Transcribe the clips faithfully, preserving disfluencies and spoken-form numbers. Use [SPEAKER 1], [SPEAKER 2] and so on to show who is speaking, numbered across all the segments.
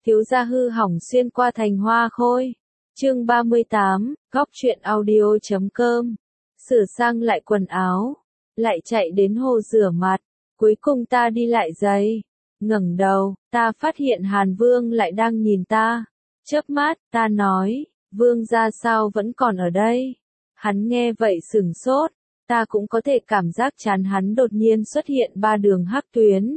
[SPEAKER 1] thiếu gia hư hỏng xuyên qua thành hoa khôi. Chương ba mươi tám, góc truyện audio chấm com. Sửa sang lại quần áo, lại chạy đến hồ rửa mặt, cuối cùng ta đi lại giày. Ngẩng đầu, ta phát hiện Hàn Vương lại đang nhìn ta. Chớp mắt, ta nói, Vương gia sao vẫn còn ở đây? Hắn nghe vậy sửng sốt, ta cũng có thể cảm giác chán hắn đột nhiên xuất hiện ba đường hắc tuyến.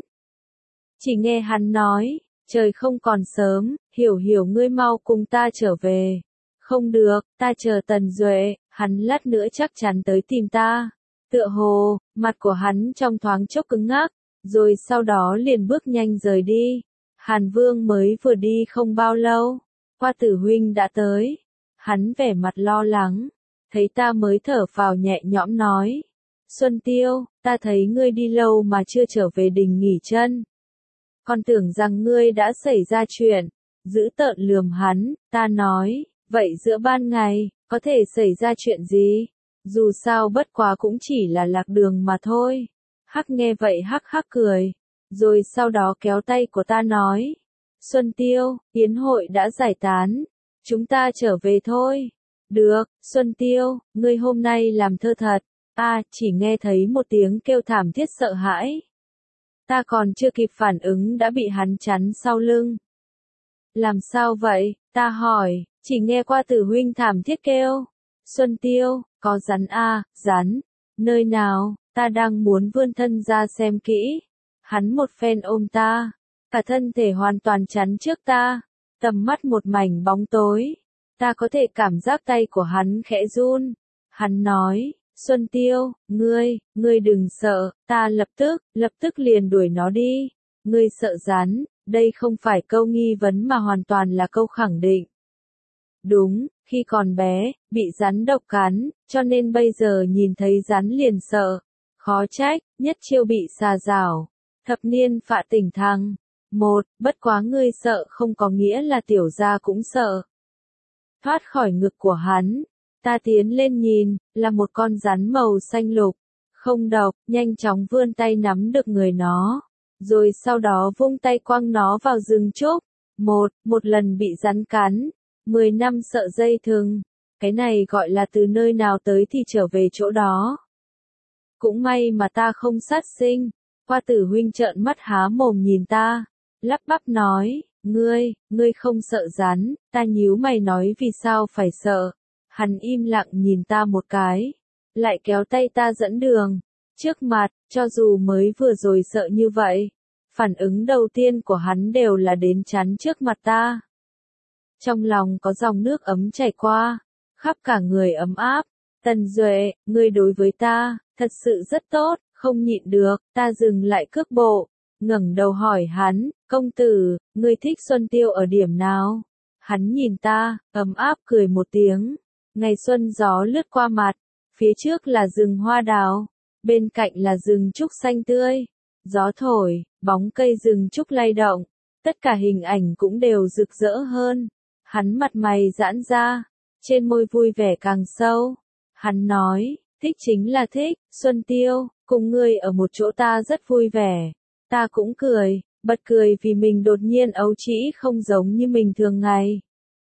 [SPEAKER 1] Chỉ nghe hắn nói, trời không còn sớm, hiểu hiểu ngươi mau cùng ta trở về. Không được, ta chờ Tần Duệ, hắn lát nữa chắc chắn tới tìm ta. Tựa hồ, mặt của hắn trong thoáng chốc cứng ngắc, rồi sau đó liền bước nhanh rời đi. Hàn Vương mới vừa đi không bao lâu, Hoa Tử huynh đã tới. Hắn vẻ mặt lo lắng, thấy ta mới thở phào nhẹ nhõm nói. Xuân Tiêu, ta thấy ngươi đi lâu mà chưa trở về đình nghỉ chân. Còn tưởng rằng ngươi đã xảy ra chuyện. Giữ tợn lườm hắn, ta nói, vậy giữa ban ngày, có thể xảy ra chuyện gì? Dù sao bất quá cũng chỉ là lạc đường mà thôi. Hắc nghe vậy hắc hắc cười, rồi sau đó kéo tay của ta nói. Xuân Tiêu, yến hội đã giải tán, chúng ta trở về thôi. Được, Xuân Tiêu, ngươi hôm nay làm thơ thật. A, chỉ nghe thấy một tiếng kêu thảm thiết sợ hãi. Ta còn chưa kịp phản ứng đã bị hắn chắn sau lưng. Làm sao vậy? Ta hỏi, chỉ nghe qua Tử huynh thảm thiết kêu. Xuân Tiêu, có rắn a, rắn. Nơi nào? Ta đang muốn vươn thân ra xem kỹ. Hắn một phen ôm ta, cả thân thể hoàn toàn chắn trước ta, tầm mắt một mảnh bóng tối. Ta có thể cảm giác tay của hắn khẽ run. Hắn nói, Xuân Tiêu, ngươi, ngươi đừng sợ, ta lập tức, lập tức liền đuổi nó đi. Ngươi sợ rắn, đây không phải câu nghi vấn mà hoàn toàn là câu khẳng định. Đúng, khi còn bé, bị rắn độc cắn, cho nên bây giờ nhìn thấy rắn liền sợ. Khó trách, nhất chiêu bị xà rào. Thập niên phạ tỉnh thăng. Một, bất quá ngươi sợ không có nghĩa là tiểu gia cũng sợ. Thoát khỏi ngực của hắn, ta tiến lên nhìn, là một con rắn màu xanh lục, không độc, nhanh chóng vươn tay nắm được người nó, rồi sau đó vung tay quăng nó vào rừng trúc. Một, một lần bị rắn cắn, mười năm sợ dây thừng, cái này gọi là từ nơi nào tới thì trở về chỗ đó. Cũng may mà ta không sát sinh. Hoa Tử huynh trợn mắt há mồm nhìn ta, lắp bắp nói, ngươi, ngươi không sợ rắn. Ta nhíu mày nói vì sao phải sợ. Hắn im lặng nhìn ta một cái, lại kéo tay ta dẫn đường. Trước mặt, cho dù mới vừa rồi sợ như vậy, phản ứng đầu tiên của hắn đều là đến chắn trước mặt ta. Trong lòng có dòng nước ấm chảy qua, khắp cả người ấm áp. Tần Duệ, ngươi đối với ta, thật sự rất tốt. Không nhịn được, ta dừng lại cước bộ, ngẩng đầu hỏi hắn, công tử, ngươi thích Xuân Tiêu ở điểm nào? Hắn nhìn ta, ấm áp cười một tiếng. Ngày xuân gió lướt qua mặt, phía trước là rừng hoa đào, bên cạnh là rừng trúc xanh tươi. Gió thổi, bóng cây rừng trúc lay động, tất cả hình ảnh cũng đều rực rỡ hơn. Hắn mặt mày giãn ra, trên môi vui vẻ càng sâu. Hắn nói, thích chính là thích, Xuân Tiêu, cùng ngươi ở một chỗ ta rất vui vẻ. Ta cũng cười, bật cười vì mình đột nhiên ấu trĩ không giống như mình thường ngày.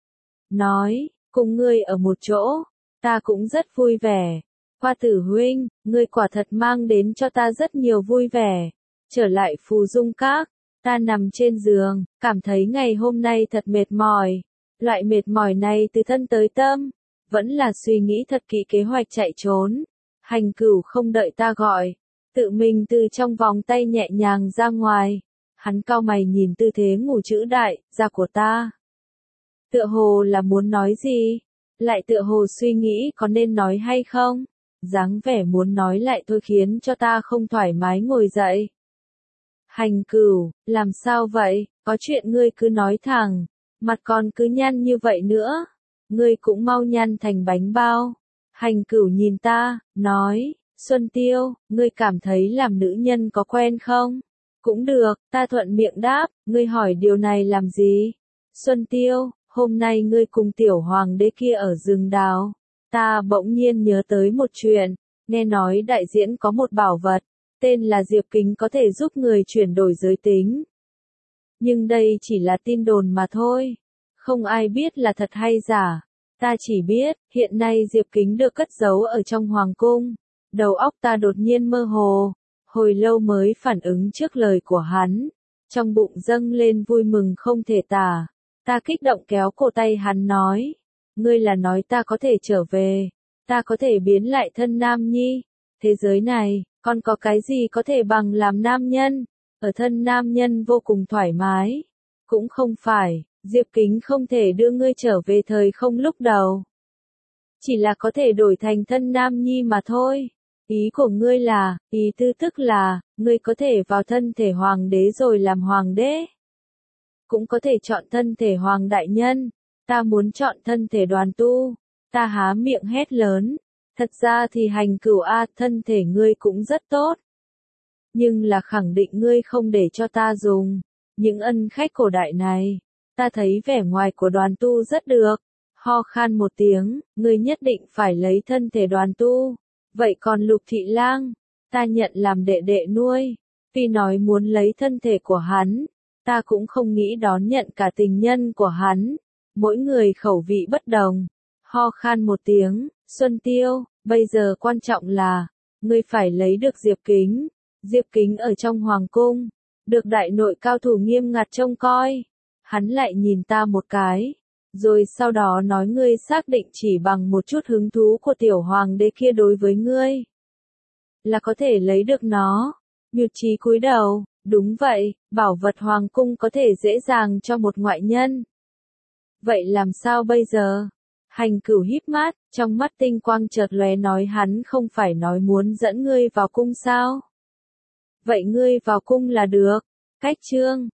[SPEAKER 1] Nói, cùng ngươi ở một chỗ, ta cũng rất vui vẻ. Hoa Tử huynh, ngươi quả thật mang đến cho ta rất nhiều vui vẻ. Trở lại Phù Dung Các, ta nằm trên giường, cảm thấy ngày hôm nay thật mệt mỏi. Loại mệt mỏi này từ thân tới tâm, vẫn là suy nghĩ thật kỹ kế hoạch chạy trốn. Hành Cửu không đợi ta gọi, tự mình từ trong vòng tay nhẹ nhàng ra ngoài. Hắn cau mày nhìn tư thế ngủ chữ đại, ra của ta. Tựa hồ là muốn nói gì, lại tựa hồ suy nghĩ có nên nói hay không. Dáng vẻ muốn nói lại thôi khiến cho ta không thoải mái ngồi dậy. Hành Cửu, làm sao vậy, có chuyện ngươi cứ nói thẳng, mặt còn cứ nhăn như vậy nữa. Ngươi cũng mau nhăn thành bánh bao. Hành Cửu nhìn ta, nói, Xuân Tiêu, ngươi cảm thấy làm nữ nhân có quen không? Cũng được, ta thuận miệng đáp, ngươi hỏi điều này làm gì? Xuân Tiêu, hôm nay ngươi cùng tiểu hoàng đế kia ở rừng đào. Ta bỗng nhiên nhớ tới một chuyện, nghe nói đại diễn có một bảo vật, tên là Diệp Kính có thể giúp người chuyển đổi giới tính. Nhưng đây chỉ là tin đồn mà thôi. Không ai biết là thật hay giả. Ta chỉ biết, hiện nay Diệp Kính được cất giấu ở trong hoàng cung. Đầu óc ta đột nhiên mơ hồ. Hồi lâu mới phản ứng trước lời của hắn. Trong bụng dâng lên vui mừng không thể tả. Ta kích động kéo cổ tay hắn nói. Ngươi là nói ta có thể trở về. Ta có thể biến lại thân nam nhi. Thế giới này, còn có cái gì có thể bằng làm nam nhân? Ở thân nam nhân vô cùng thoải mái. Cũng không phải, Diệp Kính không thể đưa ngươi trở về thời không lúc đầu. Chỉ là có thể đổi thành thân nam nhi mà thôi. Ý của ngươi là, ý tư tức là, ngươi có thể vào thân thể hoàng đế rồi làm hoàng đế. Cũng có thể chọn thân thể hoàng đại nhân. Ta muốn chọn thân thể đoàn tu. Ta há miệng hét lớn. Thật ra thì hành cửu A, thân thể ngươi cũng rất tốt. Nhưng là khẳng định ngươi không để cho ta dùng. Những ân khách cổ đại này, ta thấy vẻ ngoài của đoàn tu rất được. Ho khan một tiếng, ngươi nhất định phải lấy thân thể đoàn tu. Vậy còn Lục Thị Lang, ta nhận làm đệ đệ nuôi. Tuy nói muốn lấy thân thể của hắn, ta cũng không nghĩ đón nhận cả tình nhân của hắn. Mỗi người khẩu vị bất đồng. Ho khan một tiếng, Xuân Tiêu, bây giờ quan trọng là, ngươi phải lấy được Diệp Kính. Diệp Kính ở trong hoàng cung, được đại nội cao thủ nghiêm ngặt trông coi. Hắn lại nhìn ta một cái, rồi sau đó nói ngươi xác định chỉ bằng một chút hứng thú của tiểu hoàng đế kia đối với ngươi, là có thể lấy được nó. Nhụt chí cúi đầu, đúng vậy, bảo vật hoàng cung có thể dễ dàng cho một ngoại nhân. Vậy làm sao bây giờ? Hành Cửu híp mắt, trong mắt tinh quang chợt lóe nói hắn không phải nói muốn dẫn ngươi vào cung sao? Vậy ngươi vào cung là được. Cách chương